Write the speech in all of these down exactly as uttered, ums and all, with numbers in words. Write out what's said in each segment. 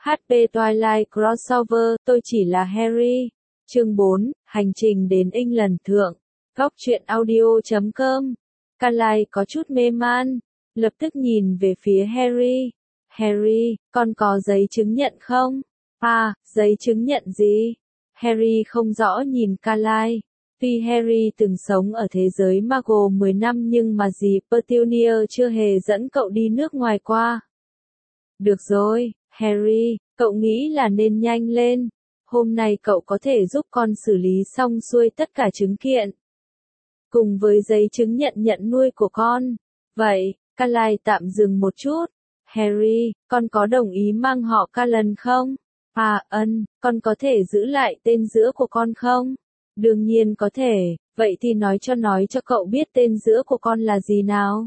hát pê Twilight Crossover, tôi chỉ là Harry. Chương bốn, Hành trình đến England thượng. Góc truyện audio chấm com. Carlisle có chút mê man, lập tức nhìn về phía Harry. Harry, con có giấy chứng nhận không? À, giấy chứng nhận gì? Harry không rõ nhìn Carlisle. Tuy Harry từng sống ở thế giới Muggle mười năm nhưng mà dì Petunia chưa hề dẫn cậu đi nước ngoài qua. Được rồi, Harry, cậu nghĩ là nên nhanh lên. Hôm nay cậu có thể giúp con xử lý xong xuôi tất cả chứng kiện. Cùng với giấy chứng nhận nhận nuôi của con. Vậy, Carlisle tạm dừng một chút. Harry, con có đồng ý mang họ Cullen không? À, ân, con có thể giữ lại tên giữa của con không? Đương nhiên có thể, vậy thì nói cho nói cho cậu biết tên giữa của con là gì nào?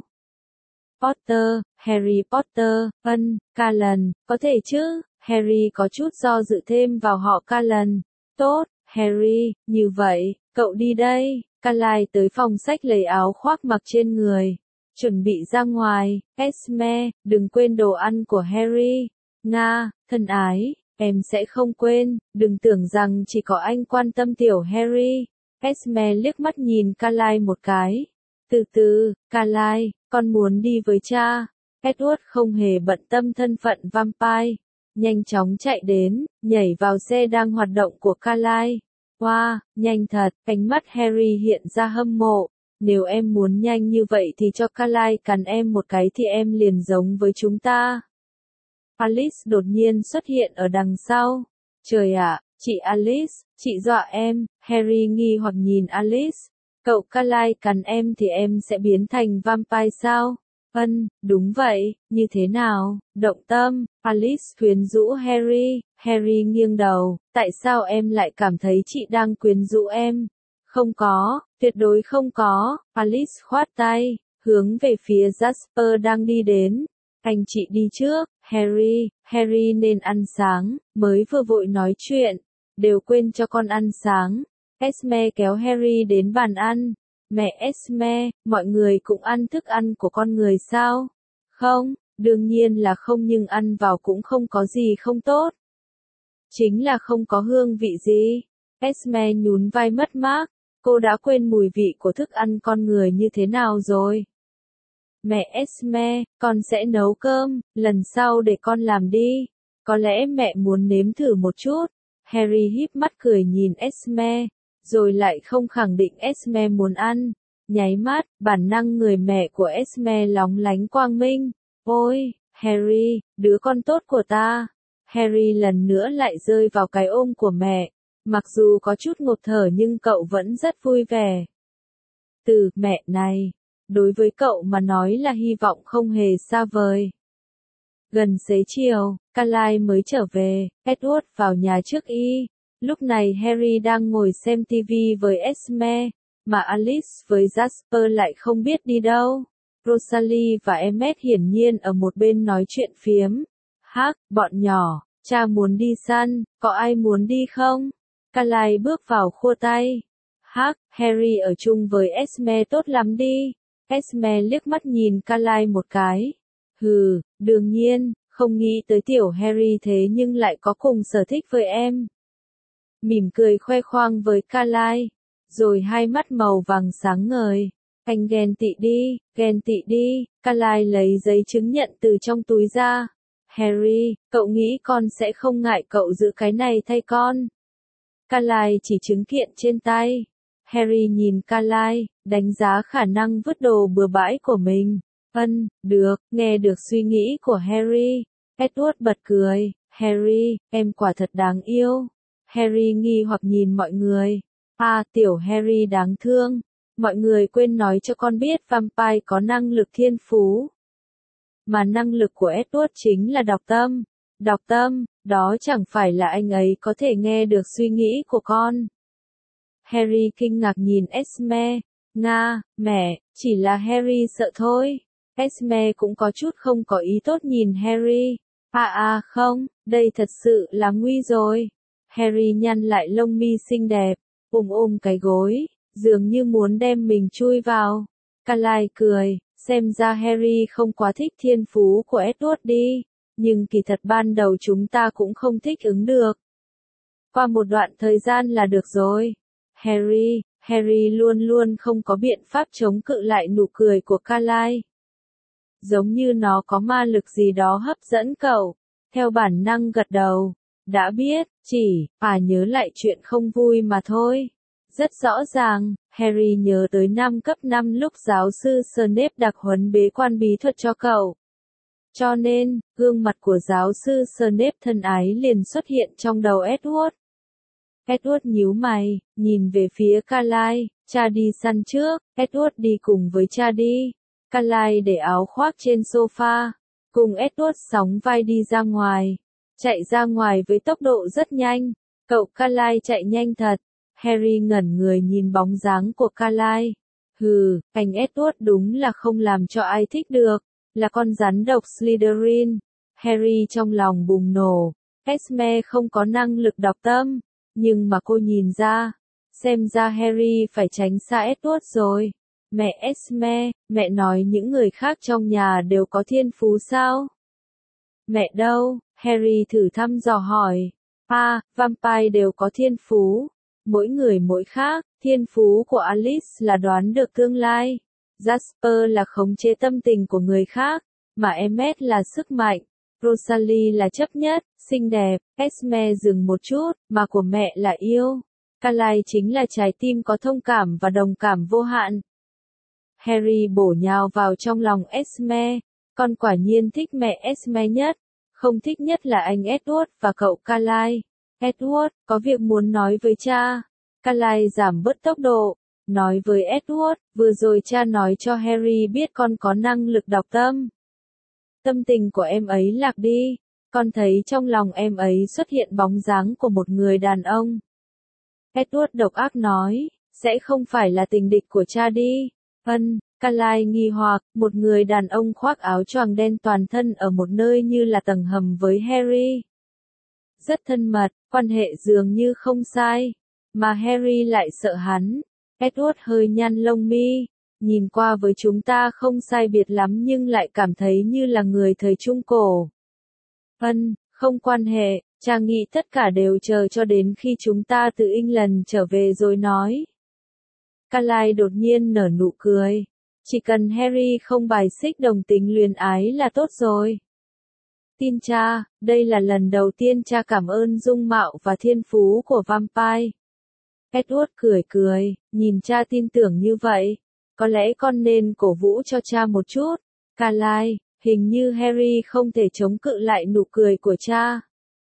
Potter, Harry Potter, ân, Cullen, có thể chứ? Harry có chút do dự thêm vào họ Cullen. Tốt, Harry, như vậy, cậu đi đây. Carlisle tới phòng sách lấy áo khoác mặc trên người. Chuẩn bị ra ngoài. Esme, đừng quên đồ ăn của Harry. Nga, thân ái, em sẽ không quên, đừng tưởng rằng chỉ có anh quan tâm tiểu Harry. Esme liếc mắt nhìn Carlisle một cái. Từ từ, Carlisle, con muốn đi với cha. Edward không hề bận tâm thân phận vampire. Nhanh chóng chạy đến, nhảy vào xe đang hoạt động của Carlisle. Wow, nhanh thật, ánh mắt Harry hiện ra hâm mộ. Nếu em muốn nhanh như vậy thì cho Carlisle cắn em một cái thì em liền giống với chúng ta. Alice đột nhiên xuất hiện ở đằng sau. Trời ạ, chị Alice, chị dọa em. Harry nghi hoặc nhìn Alice. Cậu Carlisle cắn em thì em sẽ biến thành vampire sao? Vâng, đúng vậy, như thế nào? Động tâm, Alice quyến rũ Harry. Harry nghiêng đầu, tại sao em lại cảm thấy chị đang quyến rũ em? Không có, tuyệt đối không có. Alice khoát tay, hướng về phía Jasper đang đi đến. Anh chị đi trước, Harry, Harry nên ăn sáng, mới vừa vội nói chuyện, đều quên cho con ăn sáng. Esme kéo Harry đến bàn ăn. Mẹ Esme, mọi người cũng ăn thức ăn của con người sao? Không, đương nhiên là không nhưng ăn vào cũng không có gì không tốt. Chính là không có hương vị gì. Esme nhún vai mất mát, cô đã quên mùi vị của thức ăn con người như thế nào rồi. Mẹ Esme, con sẽ nấu cơm, lần sau để con làm đi. Có lẽ mẹ muốn nếm thử một chút. Harry híp mắt cười nhìn Esme, rồi lại không khẳng định Esme muốn ăn. Nháy mắt, bản năng người mẹ của Esme lóng lánh quang minh. Ôi, Harry, đứa con tốt của ta. Harry lần nữa lại rơi vào cái ôm của mẹ. Mặc dù có chút ngột thở nhưng cậu vẫn rất vui vẻ. Từ mẹ này, đối với cậu mà nói là hy vọng không hề xa vời. Gần xế chiều, Carlisle mới trở về, Edward vào nhà trước y. Lúc này Harry đang ngồi xem ti vi với Esme, mà Alice với Jasper lại không biết đi đâu. Rosalie và Emmet hiển nhiên ở một bên nói chuyện phiếm. Hắc, bọn nhỏ, cha muốn đi săn, có ai muốn đi không? Carlisle bước vào khua tay. Hắc, Harry ở chung với Esme tốt lắm đi. Esme liếc mắt nhìn Carlisle một cái. Hừ, đương nhiên, không nghĩ tới tiểu Harry thế nhưng lại có cùng sở thích với em. Mỉm cười khoe khoang với Carlisle, rồi hai mắt màu vàng sáng ngời. Anh ghen tị đi, ghen tị đi. Carlisle lấy giấy chứng nhận từ trong túi ra. Harry, cậu nghĩ con sẽ không ngại cậu giữ cái này thay con? Carlisle chỉ chứng kiện trên tay. Harry nhìn Carlisle, đánh giá khả năng vứt đồ bừa bãi của mình. Vâng, được, nghe được suy nghĩ của Harry. Edward bật cười. Harry, em quả thật đáng yêu. Harry nghi hoặc nhìn mọi người. À, tiểu Harry đáng thương. Mọi người quên nói cho con biết vampire có năng lực thiên phú. Mà năng lực của Edward chính là đọc tâm. Đọc tâm, đó chẳng phải là anh ấy có thể nghe được suy nghĩ của con. Harry kinh ngạc nhìn Esme. Nga, mẹ, chỉ là Harry sợ thôi. Esme cũng có chút không có ý tốt nhìn Harry. À à không, đây thật sự là nguy rồi. Harry nhăn lại lông mi xinh đẹp, ôm ôm cái gối, dường như muốn đem mình chui vào. Carlisle cười, xem ra Harry không quá thích thiên phú của Edward đi. nhưng kỳ thật ban đầu chúng ta cũng không thích ứng được. Qua một đoạn thời gian là được rồi. Harry, Harry luôn luôn không có biện pháp chống cự lại nụ cười của Carly. Giống như nó có ma lực gì đó hấp dẫn cậu. Theo bản năng gật đầu. Đã biết, chỉ, à nhớ lại chuyện không vui mà thôi. Rất rõ ràng, Harry nhớ tới năm cấp năm lúc giáo sư Snape đặc huấn bế quan bí thuật cho cậu. Cho nên, gương mặt của giáo sư Snape thân ái liền xuất hiện trong đầu Edward. Edward nhíu mày, nhìn về phía Carly, cha đi săn trước, Edward đi cùng với cha đi. Carly để áo khoác trên sofa, cùng Edward sóng vai đi ra ngoài. Chạy ra ngoài với tốc độ rất nhanh, cậu Carly chạy nhanh thật. Harry ngẩn người nhìn bóng dáng của Carly. Hừ, anh Edward đúng là không làm cho ai thích được, là con rắn độc Slytherin. Harry trong lòng bùng nổ, Esme không có năng lực đọc tâm, nhưng mà cô nhìn ra, xem ra Harry phải tránh xa Edward rồi. Mẹ Esme, mẹ nói những người khác trong nhà đều có thiên phú sao? Mẹ đâu? Harry thử thăm dò hỏi. À, vampire đều có thiên phú. Mỗi người mỗi khác, thiên phú của Alice là đoán được tương lai. Jasper là khống chế tâm tình của người khác, mà Emmet là sức mạnh. Rosalie là chấp nhất, xinh đẹp, Esme dừng một chút, mà của mẹ là yêu. Carly chính là trái tim có thông cảm và đồng cảm vô hạn. Harry bổ nhào vào trong lòng Esme, con quả nhiên thích mẹ Esme nhất, không thích nhất là anh Edward và cậu Carly. Edward, có việc muốn nói với cha. Carly giảm bớt tốc độ, nói với Edward, vừa rồi cha nói cho Harry biết con có năng lực đọc tâm. Tâm tình của em ấy lạc đi, con thấy trong lòng em ấy xuất hiện bóng dáng của một người đàn ông. Edward độc ác nói, sẽ không phải là tình địch của cha đi. Ân, Carly nghi hoặc, một người đàn ông khoác áo choàng đen toàn thân ở một nơi như là tầng hầm với Harry. Rất thân mật, quan hệ dường như không sai, mà Harry lại sợ hắn. Edward hơi nhăn lông mi, nhìn qua với chúng ta không sai biệt lắm nhưng lại cảm thấy như là người thời Trung Cổ. Ân, không quan hệ, cha nghĩ tất cả đều chờ cho đến khi chúng ta từ England trở về rồi nói. Carly đột nhiên nở nụ cười. Chỉ cần Harry không bài xích đồng tính luyến ái là tốt rồi. Tin cha, đây là lần đầu tiên cha cảm ơn dung mạo và thiên phú của vampire. Edward cười cười, nhìn cha tin tưởng như vậy. Có lẽ con nên cổ vũ cho cha một chút. Carly, hình như Harry không thể chống cự lại nụ cười của cha.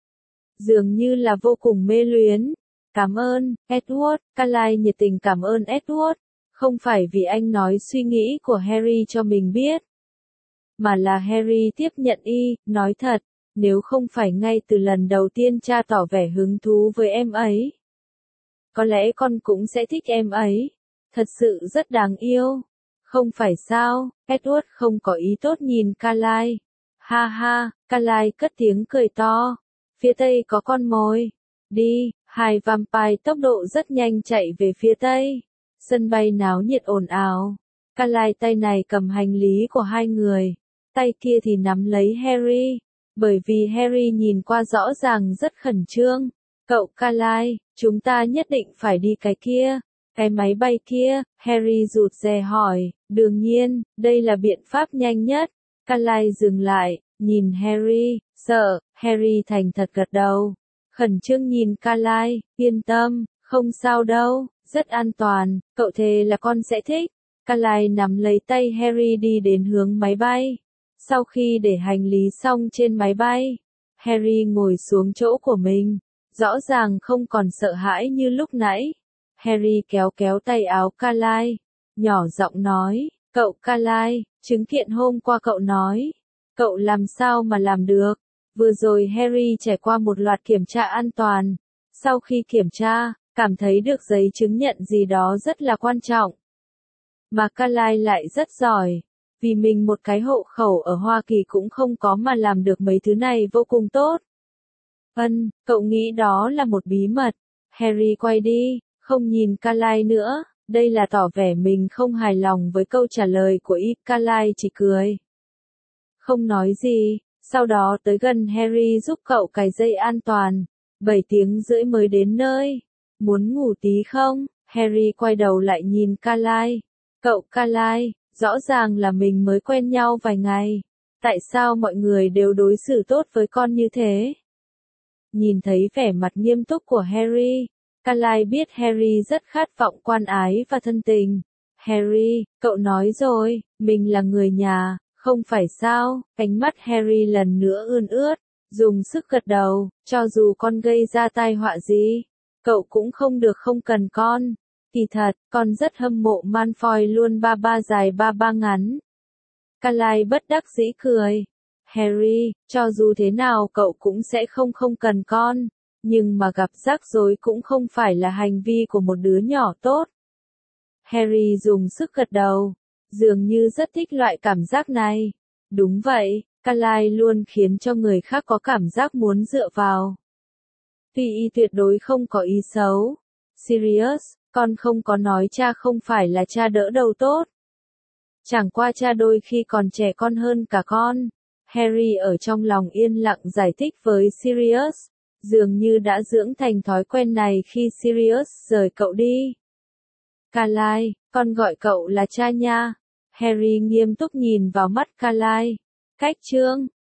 Dường như là vô cùng mê luyến. Cảm ơn, Edward, Carly nhiệt tình cảm ơn Edward. Không phải vì anh nói suy nghĩ của Harry cho mình biết. Mà là Harry tiếp nhận y, nói thật, nếu không phải ngay từ lần đầu tiên cha tỏ vẻ hứng thú với em ấy. Có lẽ con cũng sẽ thích em ấy. Thật sự rất đáng yêu. Không phải sao, Edward không có ý tốt nhìn Carly. Ha ha, Carly cất tiếng cười to. Phía tây có con mồi. Đi, hai vampire tốc độ rất nhanh chạy về phía tây. Sân bay náo nhiệt ồn ào. Carly tay này cầm hành lý của hai người. Tay kia thì nắm lấy Harry. Bởi vì Harry nhìn qua rõ ràng rất khẩn trương. Cậu Carly, chúng ta nhất định phải đi cái kia. Cái máy bay kia, Harry rụt rè hỏi. Đương nhiên, đây là biện pháp nhanh nhất. Carly dừng lại, nhìn Harry, sợ. Harry thành thật gật đầu. Khẩn trương nhìn Carly, yên tâm, không sao đâu, rất an toàn, cậu thề là con sẽ thích. Carly nắm lấy tay Harry đi đến hướng máy bay. Sau khi để hành lý xong trên máy bay, Harry ngồi xuống chỗ của mình, rõ ràng không còn sợ hãi như lúc nãy. Harry kéo kéo tay áo Carly, nhỏ giọng nói, cậu Carly, chứng kiện hôm qua cậu nói, cậu làm sao mà làm được. Vừa rồi Harry trải qua một loạt kiểm tra an toàn. Sau khi kiểm tra, cảm thấy được giấy chứng nhận gì đó rất là quan trọng. Mà Carly lại rất giỏi. Vì mình một cái hộ khẩu ở Hoa Kỳ cũng không có mà làm được mấy thứ này vô cùng tốt. Ân, cậu nghĩ đó là một bí mật. Harry quay đi, không nhìn Carly nữa. Đây là tỏ vẻ mình không hài lòng với câu trả lời của y. Carly chỉ cười. Không nói gì. Sau đó tới gần Harry giúp cậu cài dây an toàn. bảy tiếng rưỡi mới đến nơi. Muốn ngủ tí không? Harry quay đầu lại nhìn Carly. Cậu Carly, rõ ràng là mình mới quen nhau vài ngày. Tại sao mọi người đều đối xử tốt với con như thế? Nhìn thấy vẻ mặt nghiêm túc của Harry, Carly biết Harry rất khát vọng quan ái và thân tình. Harry, cậu nói rồi, mình là người nhà, không phải sao? Ánh mắt Harry lần nữa ươn ướt, dùng sức gật đầu, cho dù con gây ra tai họa gì, cậu cũng không được không cần con. Kỳ thật, con rất hâm mộ Malfoy luôn ba ba dài ba ba ngắn. Carly bất đắc dĩ cười. Harry, cho dù thế nào cậu cũng sẽ không không cần con, nhưng mà gặp rắc rối cũng không phải là hành vi của một đứa nhỏ tốt. Harry dùng sức gật đầu, dường như rất thích loại cảm giác này. Đúng vậy, Carly luôn khiến cho người khác có cảm giác muốn dựa vào. Tuy y tuyệt đối không có ý xấu. Sirius, con không có nói cha không phải là cha đỡ đầu tốt. Chẳng qua cha đôi khi còn trẻ con hơn cả con. Harry ở trong lòng yên lặng giải thích với Sirius, dường như đã dưỡng thành thói quen này khi Sirius rời cậu đi. Carly, con gọi cậu là cha nha. Harry nghiêm túc nhìn vào mắt Carly. Cách chương